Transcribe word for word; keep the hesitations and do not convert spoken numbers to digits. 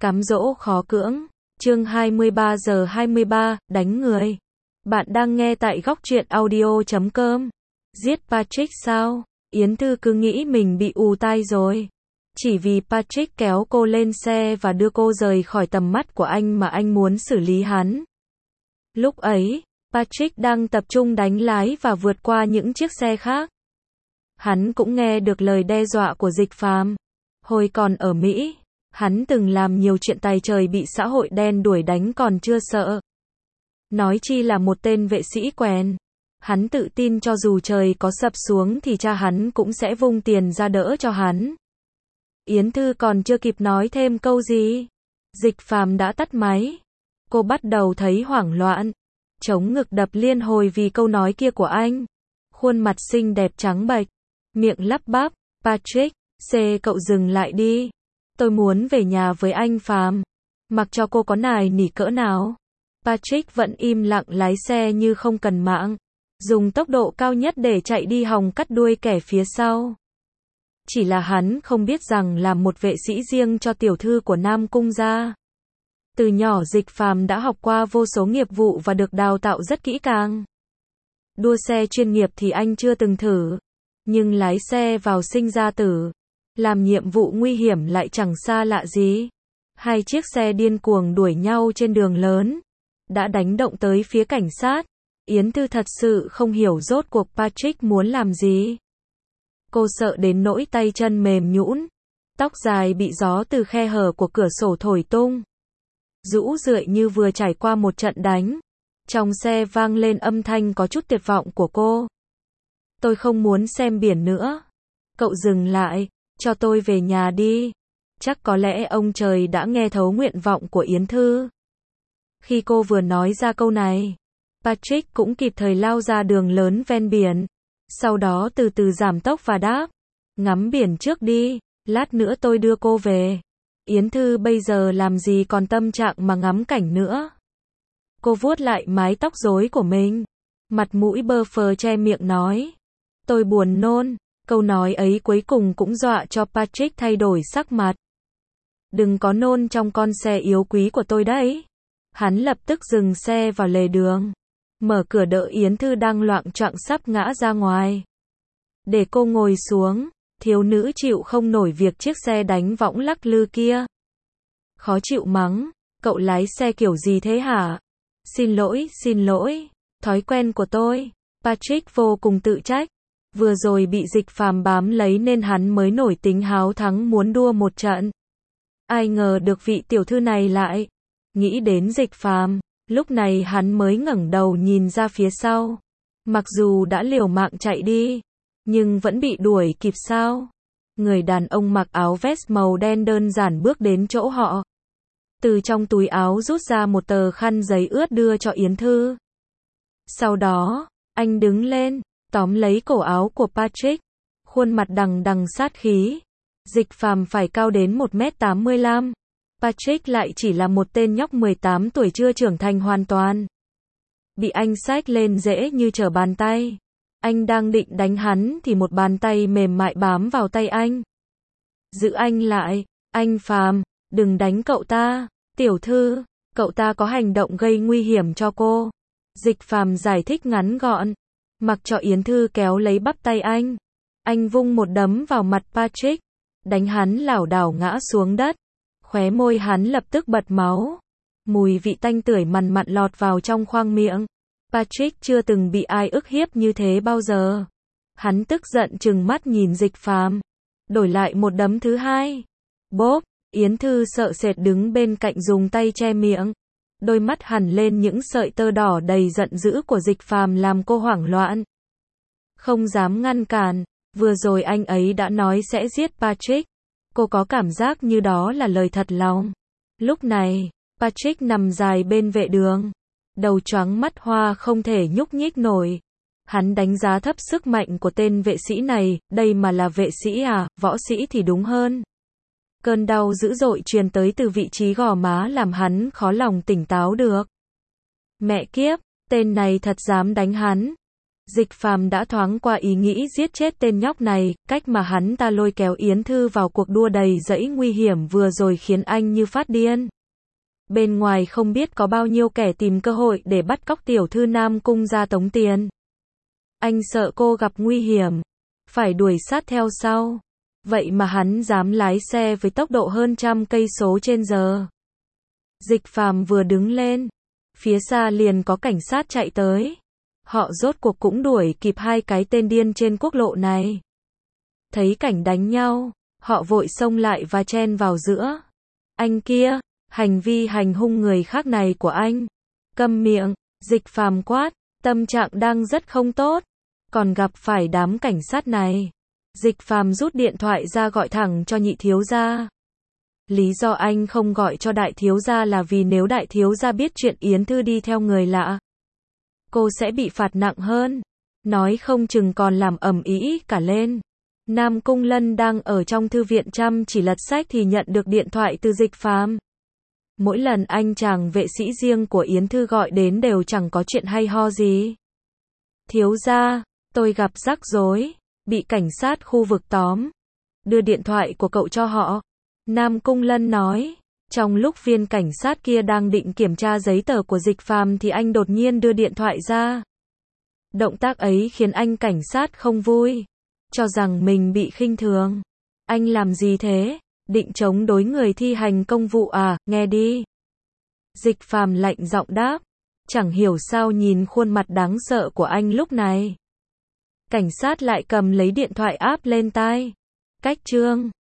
Cám dỗ khó cưỡng. Chương hai mươi ba giờ hai mươi ba, đánh người. Bạn đang nghe tại góc truyện audio chấm com. Giết Patrick sao? Yến Thư cứ nghĩ mình bị ù tai rồi. Chỉ vì Patrick kéo cô lên xe và đưa cô rời khỏi tầm mắt của anh mà anh muốn xử lý hắn. Lúc ấy, Patrick đang tập trung đánh lái và vượt qua những chiếc xe khác. Hắn cũng nghe được lời đe dọa của Dịch Phàm. Hồi còn ở Mỹ, hắn từng làm nhiều chuyện tày trời bị xã hội đen đuổi đánh còn chưa sợ. Nói chi là một tên vệ sĩ quèn. Hắn tự tin cho dù trời có sập xuống thì cha hắn cũng sẽ vung tiền ra đỡ cho hắn. Yến Thư còn chưa kịp nói thêm câu gì, Dịch Phàm đã tắt máy. Cô bắt đầu thấy hoảng loạn, chống ngực đập liên hồi vì câu nói kia của anh. Khuôn mặt xinh đẹp trắng bệch, miệng lắp bắp, Patrick, xe cậu dừng lại đi. Tôi muốn về nhà với anh Phàm. Mặc cho cô có nài nỉ cỡ nào, Patrick vẫn im lặng lái xe như không cần mạng, dùng tốc độ cao nhất để chạy đi hòng cắt đuôi kẻ phía sau. Chỉ là hắn không biết rằng làm một vệ sĩ riêng cho tiểu thư của Nam Cung gia, từ nhỏ Dịch Phàm đã học qua vô số nghiệp vụ và được đào tạo rất kỹ càng. Đua xe chuyên nghiệp thì anh chưa từng thử, nhưng lái xe vào sinh ra tử, làm nhiệm vụ nguy hiểm lại chẳng xa lạ gì. Hai chiếc xe điên cuồng đuổi nhau trên đường lớn, đã đánh động tới phía cảnh sát. Yến Thư thật sự không hiểu rốt cuộc Patrick muốn làm gì. Cô sợ đến nỗi tay chân mềm nhũn, tóc dài bị gió từ khe hở của cửa sổ thổi tung, rũ rượi như vừa trải qua một trận đánh. Trong xe vang lên âm thanh có chút tuyệt vọng của cô. Tôi không muốn xem biển nữa. Cậu dừng lại, cho tôi về nhà đi. Chắc có lẽ ông trời đã nghe thấu nguyện vọng của Yến Thư. Khi cô vừa nói ra câu này, Patrick cũng kịp thời lao ra đường lớn ven biển. Sau đó từ từ giảm tốc và đáp, ngắm biển trước đi, lát nữa tôi đưa cô về. Yến Thư bây giờ làm gì còn tâm trạng mà ngắm cảnh nữa. Cô vuốt lại mái tóc rối của mình, mặt mũi bơ phờ che miệng nói, tôi buồn nôn. Câu nói ấy cuối cùng cũng dọa cho Patrick thay đổi sắc mặt. Đừng có nôn trong con xe yếu quý của tôi đấy. Hắn lập tức dừng xe vào lề đường, mở cửa đợi Yến Thư đang loạng choạng sắp ngã ra ngoài. Để cô ngồi xuống, thiếu nữ chịu không nổi việc chiếc xe đánh võng lắc lư kia. Khó chịu mắng, cậu lái xe kiểu gì thế hả? Xin lỗi, xin lỗi, thói quen của tôi. Patrick vô cùng tự trách. Vừa rồi bị Dịch Phàm bám lấy nên hắn mới nổi tính háo thắng muốn đua một trận. Ai ngờ được vị tiểu thư này lại nghĩ đến Dịch Phàm, lúc này hắn mới ngẩng đầu nhìn ra phía sau. Mặc dù đã liều mạng chạy đi, nhưng vẫn bị đuổi kịp sao? Người đàn ông mặc áo vest màu đen đơn giản bước đến chỗ họ. Từ trong túi áo rút ra một tờ khăn giấy ướt đưa cho Yến Thư. Sau đó, anh đứng lên, tóm lấy cổ áo của Patrick, khuôn mặt đằng đằng sát khí. Dịch Phàm phải cao đến một mét tám mươi lăm. Patrick lại chỉ là một tên nhóc mười tám tuổi chưa trưởng thành hoàn toàn. Bị anh xách lên dễ như trở bàn tay. Anh đang định đánh hắn thì một bàn tay mềm mại bám vào tay anh. Giữ anh lại, anh Phàm, đừng đánh cậu ta. Tiểu thư, cậu ta có hành động gây nguy hiểm cho cô. Dịch Phàm giải thích ngắn gọn, mặc cho Yến Thư kéo lấy bắp tay anh. Anh vung một đấm vào mặt Patrick, đánh hắn lảo đảo ngã xuống đất. Khóe môi hắn lập tức bật máu. Mùi vị tanh tưởi mằn mặn lọt vào trong khoang miệng. Patrick chưa từng bị ai ức hiếp như thế bao giờ. Hắn tức giận trừng mắt nhìn Dịch Phàm, đổi lại một đấm thứ hai. Bốp, Yến Thư sợ sệt đứng bên cạnh dùng tay che miệng. Đôi mắt hằn lên những sợi tơ đỏ đầy giận dữ của Dịch Phàm làm cô hoảng loạn. Không dám ngăn cản, vừa rồi anh ấy đã nói sẽ giết Patrick. Cô có cảm giác như đó là lời thật lòng. Lúc này, Patrick nằm dài bên vệ đường, đầu choáng mắt hoa không thể nhúc nhích nổi. Hắn đánh giá thấp sức mạnh của tên vệ sĩ này, đây mà là vệ sĩ à, võ sĩ thì đúng hơn. Cơn đau dữ dội truyền tới từ vị trí gò má làm hắn khó lòng tỉnh táo được. Mẹ kiếp, tên này thật dám đánh hắn. Dịch Phàm đã thoáng qua ý nghĩ giết chết tên nhóc này, cách mà hắn ta lôi kéo Yến Thư vào cuộc đua đầy dẫy nguy hiểm vừa rồi khiến anh như phát điên. Bên ngoài không biết có bao nhiêu kẻ tìm cơ hội để bắt cóc tiểu thư Nam Cung ra tống tiền. Anh sợ cô gặp nguy hiểm, phải đuổi sát theo sau. Vậy mà hắn dám lái xe với tốc độ hơn trăm cây số trên giờ. Dịch Phàm vừa đứng lên, phía xa liền có cảnh sát chạy tới. Họ rốt cuộc cũng đuổi kịp hai cái tên điên trên quốc lộ này. Thấy cảnh đánh nhau, họ vội xông lại và chen vào giữa. Anh kia, hành vi hành hung người khác này của anh. Câm miệng, Dịch Phàm quát, tâm trạng đang rất không tốt. Còn gặp phải đám cảnh sát này. Dịch Phàm rút điện thoại ra gọi thẳng cho nhị thiếu gia. Lý do anh không gọi cho đại thiếu gia là vì nếu đại thiếu gia biết chuyện Yến Thư đi theo người lạ, cô sẽ bị phạt nặng hơn. Nói không chừng còn làm ầm ĩ cả lên. Nam Cung Lân đang ở trong thư viện chăm chỉ lật sách thì nhận được điện thoại từ Dịch Phàm. Mỗi lần anh chàng vệ sĩ riêng của Yến Thư gọi đến đều chẳng có chuyện hay ho gì. Thiếu gia, tôi gặp rắc rối, bị cảnh sát khu vực tóm. Đưa điện thoại của cậu cho họ. Nam Cung Lân nói. Trong lúc viên cảnh sát kia đang định kiểm tra giấy tờ của Dịch Phàm thì anh đột nhiên đưa điện thoại ra. Động tác ấy khiến anh cảnh sát không vui, cho rằng mình bị khinh thường. Anh làm gì thế? Định chống đối người thi hành công vụ à? Nghe đi. Dịch Phàm lạnh giọng đáp. Chẳng hiểu sao nhìn khuôn mặt đáng sợ của anh lúc này. Cảnh sát lại cầm lấy điện thoại áp lên tai. Cách chương